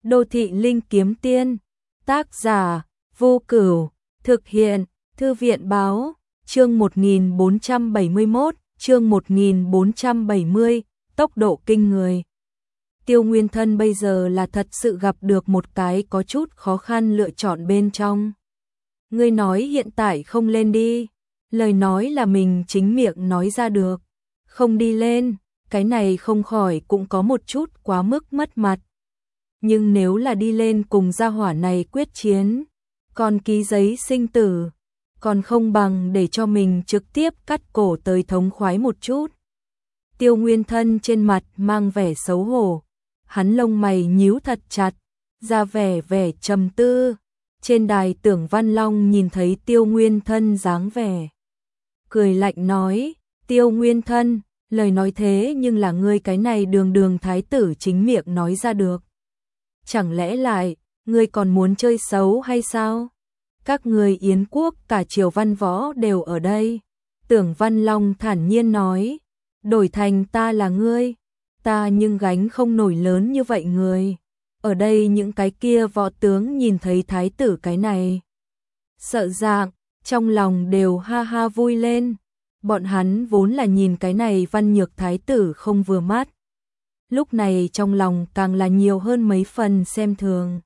Đô thị linh kiếm tiên, tác giả, Vô Cửu, thực hiện, Thư viện báo, chương 1471, chương 1470, tốc độ kinh người. Tiêu Nguyên Thân bây giờ là thật sự gặp được một cái có chút khó khăn lựa chọn bên trong. Ngươi nói hiện tại không lên đi, lời nói là mình chính miệng nói ra được, không đi lên, cái này không khỏi cũng có một chút quá mức mất mặt. Nhưng nếu là đi lên cùng gia hỏa này quyết chiến, còn ký giấy sinh tử, còn không bằng để cho mình trực tiếp cắt cổ tới thống khoái một chút. Tiêu Nguyên Thân trên mặt mang vẻ xấu hổ, hắn lông mày nhíu thật chặt, ra vẻ trầm tư. Trên đài Tưởng Văn Long nhìn thấy Tiêu Nguyên Thân dáng vẻ, cười lạnh nói, Tiêu Nguyên Thân, lời nói thế nhưng là ngươi cái này đường thái tử chính miệng nói ra được. Chẳng lẽ lại, ngươi còn muốn chơi xấu hay sao? Các người Yến quốc cả triều văn võ đều ở đây. Tưởng Văn Long thản nhiên nói, đổi thành ta là ngươi, ta nhưng gánh không nổi lớn như vậy người. Ở đây những cái kia võ tướng nhìn thấy thái tử cái này, sợ dạng, trong lòng đều ha ha vui lên. Bọn hắn vốn là nhìn cái này văn nhược thái tử không vừa mắt, lúc này trong lòng càng là nhiều hơn mấy phần xem thường.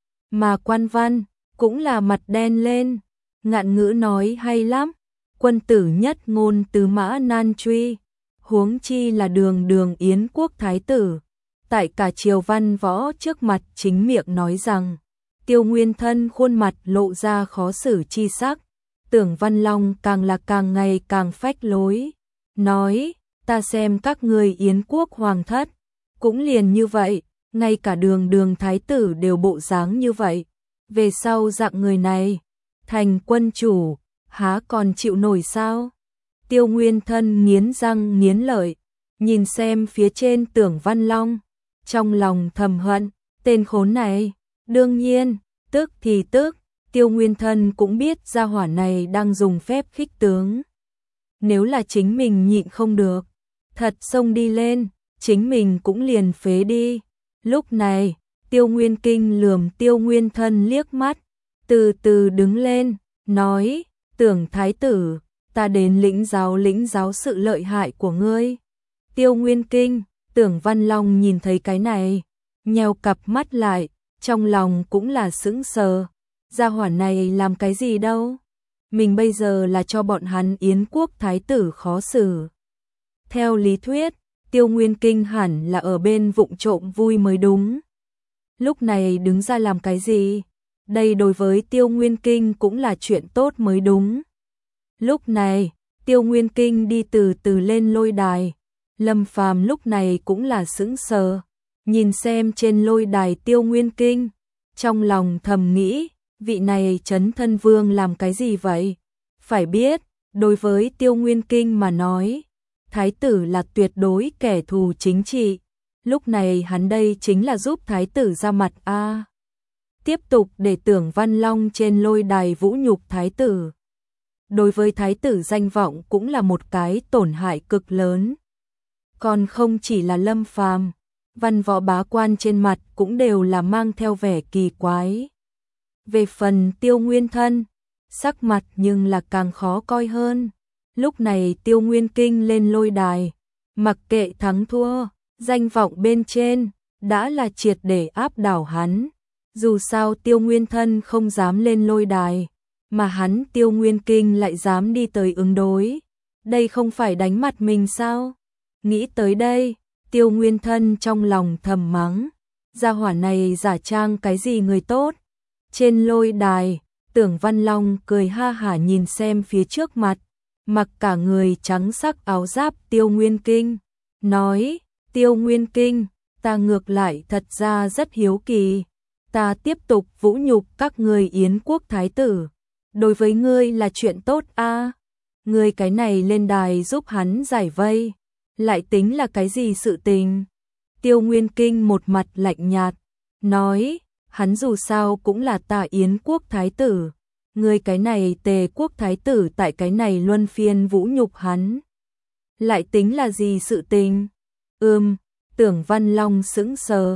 Mà Quan Văn cũng là mặt đen lên, ngạn ngữ nói hay lắm, quân tử nhất ngôn tứ mã nan truy, huống chi là đường Yến quốc thái tử, tại cả triều văn võ trước mặt chính miệng nói rằng. Tiêu Nguyên Thân khuôn mặt lộ ra khó xử chi sắc. Tưởng Văn Long càng là càng ngày càng phách lối, nói, ta xem các người Yến quốc hoàng thất, cũng liền như vậy, ngay cả đường thái tử đều bộ dáng như vậy. Về sau dạng người này, thành quân chủ, há còn chịu nổi sao? Tiêu Nguyên Thân nghiến răng nghiến lợi, nhìn xem phía trên Tưởng Văn Long, trong lòng thầm hận, tên khốn này, đương nhiên, tức thì tức. Tiêu Nguyên Thân cũng biết gia hỏa này đang dùng phép khích tướng. Nếu là chính mình nhịn không được, thật xông đi lên, chính mình cũng liền phế đi. Lúc này, Tiêu Nguyên Kinh lườm Tiêu Nguyên Thân liếc mắt, từ từ đứng lên, nói, Tưởng thái tử, ta đến lĩnh giáo sự lợi hại của ngươi. Tiêu Nguyên Kinh, Tưởng Văn Long nhìn thấy cái này, nheo cặp mắt lại, trong lòng cũng là sững sờ. Gia hỏa này làm cái gì đâu? Mình bây giờ là cho bọn hắn Yến quốc thái tử khó xử. Theo lý thuyết, Tiêu Nguyên Kinh hẳn là ở bên vụng trộm vui mới đúng. Lúc này đứng ra làm cái gì? Đây đối với Tiêu Nguyên Kinh cũng là chuyện tốt mới đúng. Lúc này, Tiêu Nguyên Kinh đi từ từ lên lôi đài. Lâm Phàm lúc này cũng là sững sờ, nhìn xem trên lôi đài Tiêu Nguyên Kinh, trong lòng thầm nghĩ, vị này Trấn Thân Vương làm cái gì vậy? Phải biết, đối với Tiêu Nguyên Kinh mà nói, thái tử là tuyệt đối kẻ thù chính trị. Lúc này hắn đây chính là giúp thái tử ra mặt a. Tiếp tục để Tưởng Văn Long trên lôi đài vũ nhục thái tử. Đối với thái tử danh vọng cũng là một cái tổn hại cực lớn. Còn không chỉ là Lâm Phàm, văn võ bá quan trên mặt cũng đều là mang theo vẻ kỳ quái. Về phần Tiêu Nguyên Thân, sắc mặt nhưng là càng khó coi hơn. Lúc này Tiêu Nguyên Kinh lên lôi đài, mặc kệ thắng thua, danh vọng bên trên, đã là triệt để áp đảo hắn. Dù sao Tiêu Nguyên Thân không dám lên lôi đài, mà hắn Tiêu Nguyên Kinh lại dám đi tới ứng đối. Đây không phải đánh mặt mình sao? Nghĩ tới đây, Tiêu Nguyên Thân trong lòng thầm mắng, gia hỏa này giả trang cái gì người tốt. Trên lôi đài, Tưởng Văn Long cười ha hả nhìn xem phía trước mặt, mặc cả người trắng sắc áo giáp Tiêu Nguyên Kinh, nói, Tiêu Nguyên Kinh, ta ngược lại thật ra rất hiếu kỳ, ta tiếp tục vũ nhục các người Yến quốc thái tử, đối với ngươi là chuyện tốt a. Ngươi cái này lên đài giúp hắn giải vây, lại tính là cái gì sự tình? Tiêu Nguyên Kinh một mặt lạnh nhạt, nói, hắn dù sao cũng là ta Yến quốc thái tử, người cái này Tề quốc thái tử tại cái này luân phiên vũ nhục hắn, lại tính là gì sự tình? Tưởng Văn Long sững sờ,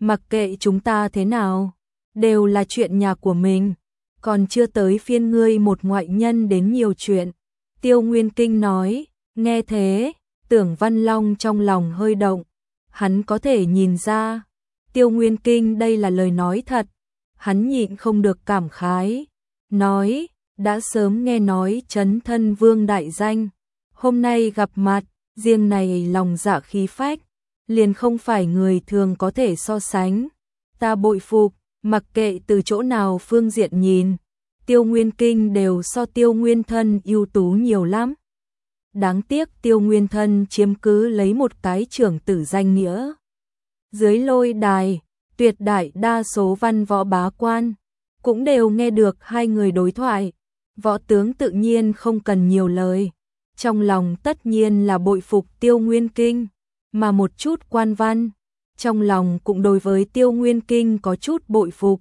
mặc kệ chúng ta thế nào, đều là chuyện nhà của mình, còn chưa tới phiên ngươi một ngoại nhân đến nhiều chuyện. Tiêu Nguyên Kinh nói, nghe thế, Tưởng Văn Long trong lòng hơi động, hắn có thể nhìn ra, Tiêu Nguyên Kinh đây là lời nói thật, hắn nhịn không được cảm khái, nói, đã sớm nghe nói Chấn Thân Vương đại danh, hôm nay gặp mặt, riêng này lòng dạ khí phách, liền không phải người thường có thể so sánh, ta bội phục, mặc kệ từ chỗ nào phương diện nhìn, Tiêu Nguyên Kinh đều so Tiêu Nguyên Thân ưu tú nhiều lắm. Đáng tiếc Tiêu Nguyên Thân chiếm cứ lấy một cái trưởng tử danh nghĩa. Dưới lôi đài, tuyệt đại đa số văn võ bá quan cũng đều nghe được hai người đối thoại, võ tướng tự nhiên không cần nhiều lời, trong lòng tất nhiên là bội phục Tiêu Nguyên Kinh, mà một chút quan văn, trong lòng cũng đối với Tiêu Nguyên Kinh có chút bội phục.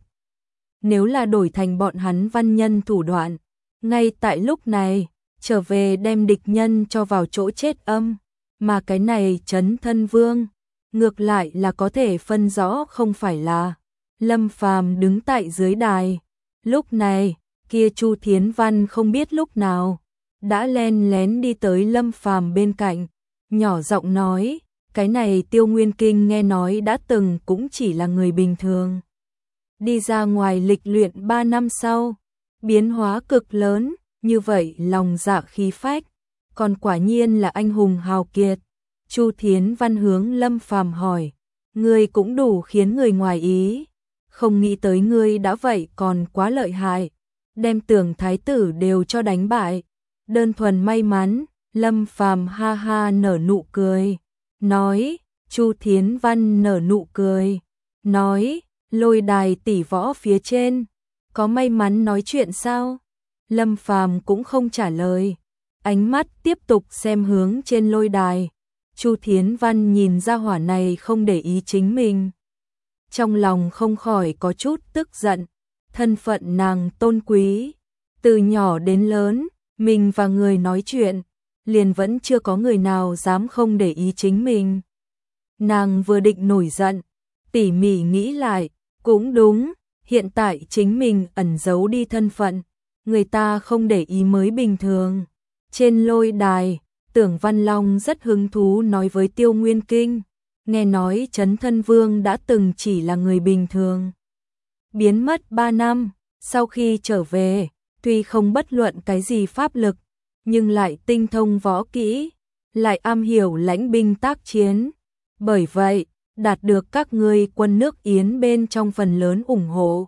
Nếu là đổi thành bọn hắn văn nhân thủ đoạn, ngay tại lúc này, trở về đem địch nhân cho vào chỗ chết âm, mà cái này Chấn Thân Vương, ngược lại là có thể phân rõ không phải là Lâm Phàm đứng tại dưới đài. Lúc này, kia Chu Thiến Văn không biết lúc nào, đã len lén đi tới Lâm Phàm bên cạnh, nhỏ giọng nói, cái này Tiêu Nguyên Kinh nghe nói đã từng cũng chỉ là người bình thường. Đi ra ngoài lịch luyện 3 năm sau, biến hóa cực lớn, như vậy lòng dạ khí phách, còn quả nhiên là anh hùng hào kiệt. Chu Thiến Văn hướng Lâm Phàm hỏi, ngươi cũng đủ khiến người ngoài ý, không nghĩ tới ngươi đã vậy còn quá lợi hại, đem Tưởng thái tử đều cho đánh bại, đơn thuần may mắn. Lâm Phàm ha ha nở nụ cười, nói, Chu Thiến Văn nở nụ cười, nói, lôi đài tỷ võ phía trên, có may mắn nói chuyện sao? Lâm Phàm cũng không trả lời, ánh mắt tiếp tục xem hướng trên lôi đài. Chu Thiến Văn nhìn ra hỏa này không để ý chính mình, trong lòng không khỏi có chút tức giận, thân phận nàng tôn quý, từ nhỏ đến lớn, mình và người nói chuyện, liền vẫn chưa có người nào dám không để ý chính mình. Nàng vừa định nổi giận, tỉ mỉ nghĩ lại, cũng đúng, hiện tại chính mình ẩn giấu đi thân phận, người ta không để ý mới bình thường. Trên lôi đài, Tưởng Văn Long rất hứng thú nói với Tiêu Nguyên Kinh, nghe nói Chấn Thân Vương đã từng chỉ là người bình thường. Biến mất 3 năm, sau khi trở về, tuy không bất luận cái gì pháp lực, nhưng lại tinh thông võ kỹ, lại am hiểu lãnh binh tác chiến. Bởi vậy, đạt được các ngươi quân nước Yến bên trong phần lớn ủng hộ.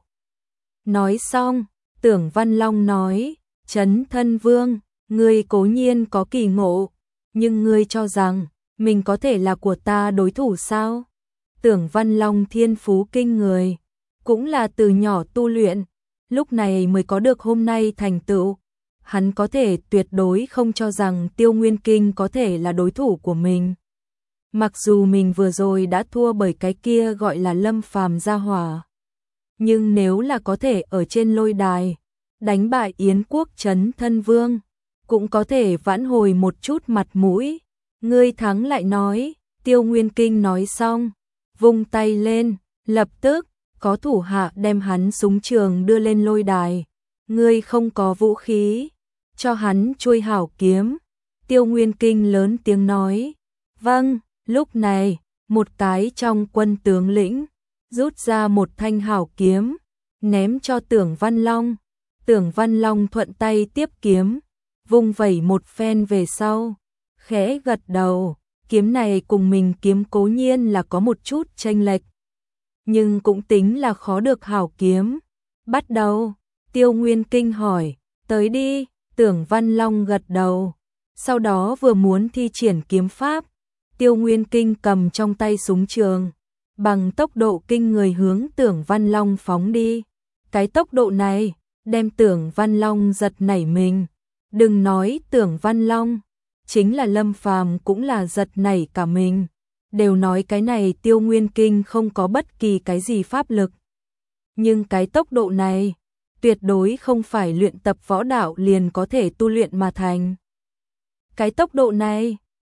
Nói xong, Tưởng Văn Long nói, Chấn Thân Vương, ngươi cố nhiên có kỳ ngộ, nhưng ngươi cho rằng, mình có thể là của ta đối thủ sao? Tưởng Văn Long thiên phú kinh người, cũng là từ nhỏ tu luyện, lúc này mới có được hôm nay thành tựu. Hắn có thể tuyệt đối không cho rằng Tiêu Nguyên Kinh có thể là đối thủ của mình. Mặc dù mình vừa rồi đã thua bởi cái kia gọi là Lâm Phàm gia hỏa, nhưng nếu là có thể ở trên lôi đài đánh bại Yến quốc Chấn Thân Vương, cũng có thể vãn hồi một chút mặt mũi. Ngươi thắng lại nói, Tiêu Nguyên Kinh nói xong, vung tay lên, lập tức có thủ hạ đem hắn súng trường đưa lên lôi đài. Ngươi không có vũ khí, cho hắn chuôi hảo kiếm. Tiêu Nguyên Kinh lớn tiếng nói, vâng. Lúc này, một cái trong quân tướng lĩnh rút ra một thanh hảo kiếm, ném cho Tưởng Văn Long. Tưởng Văn Long thuận tay tiếp kiếm, vung vẩy một phen về sau, khẽ gật đầu. Kiếm này cùng mình kiếm cố nhiên là có một chút chênh lệch, nhưng cũng tính là khó được hảo kiếm. Bắt đầu, Tiêu Nguyên Kinh hỏi, tới đi. Tưởng Văn Long gật đầu, sau đó vừa muốn thi triển kiếm pháp, Tiêu Nguyên Kinh cầm trong tay súng trường, bằng tốc độ kinh người hướng Tưởng Văn Long phóng đi. Cái tốc độ này, đem Tưởng Văn Long giật nảy mình. Đừng nói Tưởng Văn Long, chính là Lâm Phàm cũng là giật nảy cả mình. Đều nói cái này Tiêu Nguyên Kinh không có bất kỳ cái gì pháp lực. Nhưng cái tốc độ này, tuyệt đối không phải luyện tập võ đạo liền có thể tu luyện mà thành. Cái tốc độ này,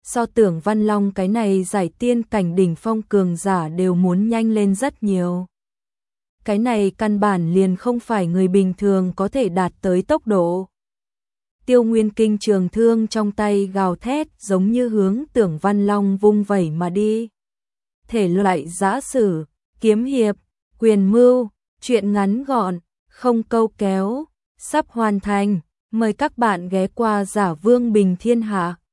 So Tưởng Văn Long cái này giải tiên cảnh đỉnh phong cường giả đều muốn nhanh lên rất nhiều. Cái này căn bản liền không phải người bình thường có thể đạt tới tốc độ. Tiêu Nguyên Kinh trường thương trong tay gào thét giống như hướng Tưởng Văn Long vung vẩy mà đi. Thể loại giã sử, kiếm hiệp, quyền mưu, truyện ngắn gọn, không câu kéo, sắp hoàn thành. Mời các bạn ghé qua Giả Vương Bình Thiên Hạ.